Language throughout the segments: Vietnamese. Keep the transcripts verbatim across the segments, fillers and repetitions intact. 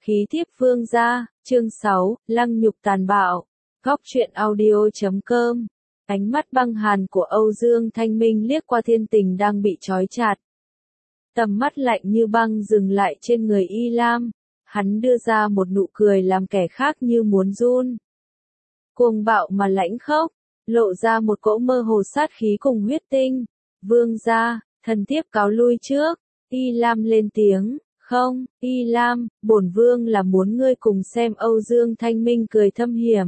Khí thiếp vương gia, chương sáu, lăng nhục tàn bạo. Góc truyện audio.com. Ánh mắt băng hàn của Âu Dương Thanh Minh liếc qua Thiên Tình đang bị trói chặt. Tầm mắt lạnh như băng dừng lại trên người Y Lam. Hắn đưa ra một nụ cười làm kẻ khác như muốn run. Cuồng bạo mà lãnh khốc, lộ ra một cỗ mơ hồ sát khí cùng huyết tinh. Vương gia, thần thiếp cáo lui trước. Y Lam lên tiếng. Không, Y Lam, bổn vương là muốn ngươi cùng xem. Âu Dương Thanh Minh cười thâm hiểm.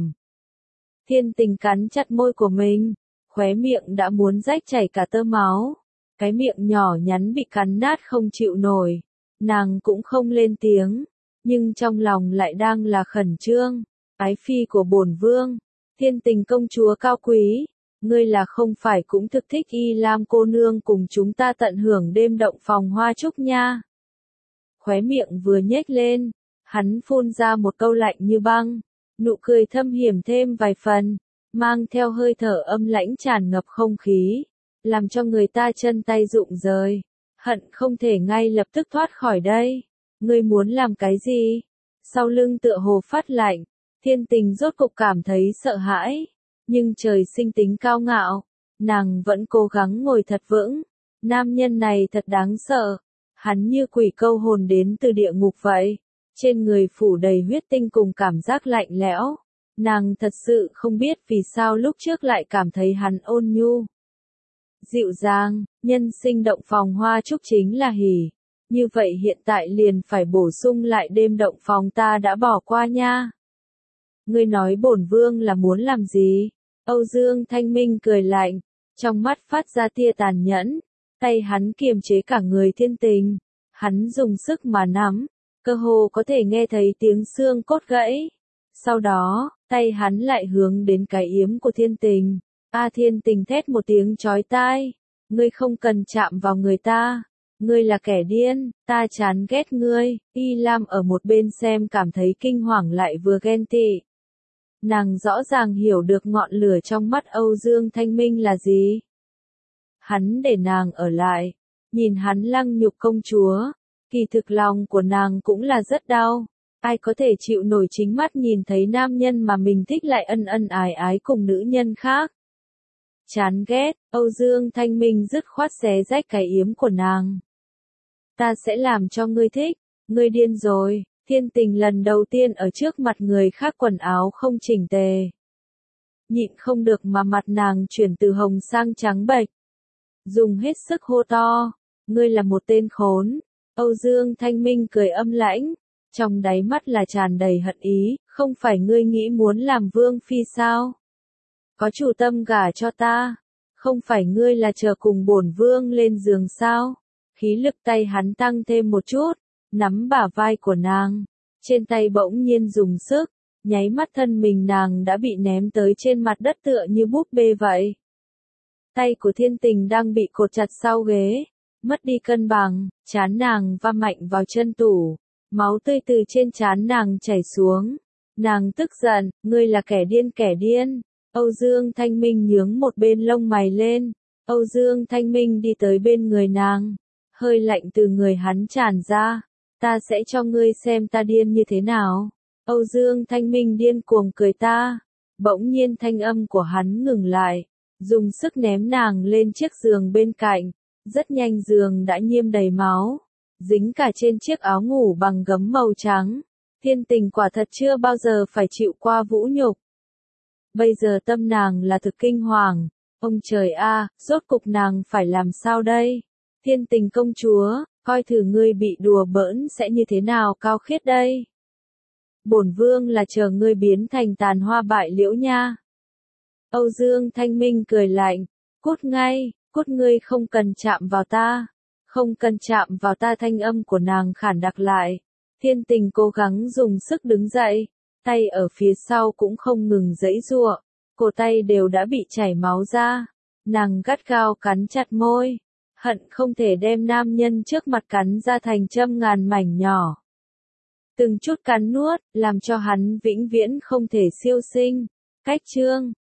Thiên Tình cắn chặt môi của mình, khóe miệng đã muốn rách chảy cả tơ máu. Cái miệng nhỏ nhắn bị cắn nát không chịu nổi. Nàng cũng không lên tiếng, nhưng trong lòng lại đang là khẩn trương. Ái phi của bổn vương, Thiên Tình công chúa cao quý, ngươi là không phải cũng thực thích Y Lam cô nương cùng chúng ta tận hưởng đêm động phòng hoa trúc nha. Khóe miệng vừa nhếch lên, hắn phun ra một câu lạnh như băng, nụ cười thâm hiểm thêm vài phần, mang theo hơi thở âm lãnh tràn ngập không khí, làm cho người ta chân tay rụng rời, hận không thể ngay lập tức thoát khỏi đây. Ngươi muốn làm cái gì? Sau lưng tựa hồ phát lạnh, Thiên Tình rốt cục cảm thấy sợ hãi, nhưng trời sinh tính cao ngạo, nàng vẫn cố gắng ngồi thật vững. Nam nhân này thật đáng sợ. Hắn như quỷ câu hồn đến từ địa ngục vậy, trên người phủ đầy huyết tinh cùng cảm giác lạnh lẽo. Nàng thật sự không biết vì sao lúc trước lại cảm thấy hắn ôn nhu, dịu dàng, nhân sinh động phòng hoa trúc chính là hỉ. Như vậy hiện tại liền phải bổ sung lại đêm động phòng ta đã bỏ qua nha. Ngươi nói bổn vương là muốn làm gì? Âu Dương Thanh Minh cười lạnh, trong mắt phát ra tia tàn nhẫn. Tay hắn kiềm chế cả người Thiên Tình, hắn dùng sức mà nắm, cơ hồ có thể nghe thấy tiếng xương cốt gãy. Sau đó, tay hắn lại hướng đến cái yếm của Thiên Tình. A Thiên Tình thét một tiếng chói tai, ngươi không cần chạm vào người ta, ngươi là kẻ điên, ta chán ghét ngươi. Y Lam ở một bên xem cảm thấy kinh hoàng lại vừa ghen tị. Nàng rõ ràng hiểu được ngọn lửa trong mắt Âu Dương Thanh Minh là gì. Hắn để nàng ở lại, nhìn hắn lăng nhục công chúa, kỳ thực lòng của nàng cũng là rất đau. Ai có thể chịu nổi chính mắt nhìn thấy nam nhân mà mình thích lại ân ân ái ái cùng nữ nhân khác. Chán ghét, Âu Dương Thanh Minh dứt khoát xé rách cái yếm của nàng. Ta sẽ làm cho ngươi thích, ngươi điên rồi. Thiên Tình lần đầu tiên ở trước mặt người khác quần áo không chỉnh tề. Nhịn không được mà mặt nàng chuyển từ hồng sang trắng bệch. Dùng hết sức hô to, ngươi là một tên khốn. Âu Dương Thanh Minh cười âm lãnh, trong đáy mắt là tràn đầy hận ý, không phải ngươi nghĩ muốn làm vương phi sao? Có chủ tâm gả cho ta, không phải ngươi là chờ cùng bổn vương lên giường sao? Khí lực tay hắn tăng thêm một chút, nắm bả vai của nàng, trên tay bỗng nhiên dùng sức, nháy mắt thân mình nàng đã bị ném tới trên mặt đất tựa như búp bê vậy. Tay của Thiên Tình đang bị cột chặt sau ghế, mất đi cân bằng, trán nàng va mạnh vào chân tủ, máu tươi từ trên trán nàng chảy xuống. Nàng tức giận, ngươi là kẻ điên kẻ điên. Âu Dương Thanh Minh nhướng một bên lông mày lên. Âu Dương Thanh Minh đi tới bên người nàng, hơi lạnh từ người hắn tràn ra. Ta sẽ cho ngươi xem ta điên như thế nào. Âu Dương Thanh Minh điên cuồng cười ta. Bỗng nhiên thanh âm của hắn ngừng lại, dùng sức ném nàng lên chiếc giường bên cạnh. Rất nhanh giường đã nhiễm đầy máu, dính cả trên chiếc áo ngủ bằng gấm màu trắng. Thiên Tình quả thật chưa bao giờ phải chịu qua vũ nhục. Bây giờ tâm nàng là thực kinh hoàng. Ông trời a, rốt cục nàng phải làm sao đây? Thiên Tình công chúa, coi thử ngươi bị đùa bỡn sẽ như thế nào cao khiết đây. Bổn vương là chờ ngươi biến thành tàn hoa bại liễu nha. Âu Dương Thanh Minh cười lạnh, cút ngay, cút, ngươi không cần chạm vào ta, không cần chạm vào ta. Thanh âm của nàng khản đặc lại. Thiên Tình cố gắng dùng sức đứng dậy, tay ở phía sau cũng không ngừng giãy giụa, cổ tay đều đã bị chảy máu ra. Nàng gắt gao cắn chặt môi, hận không thể đem nam nhân trước mặt cắn ra thành trăm ngàn mảnh nhỏ. Từng chút cắn nuốt, làm cho hắn vĩnh viễn không thể siêu sinh. Cách chương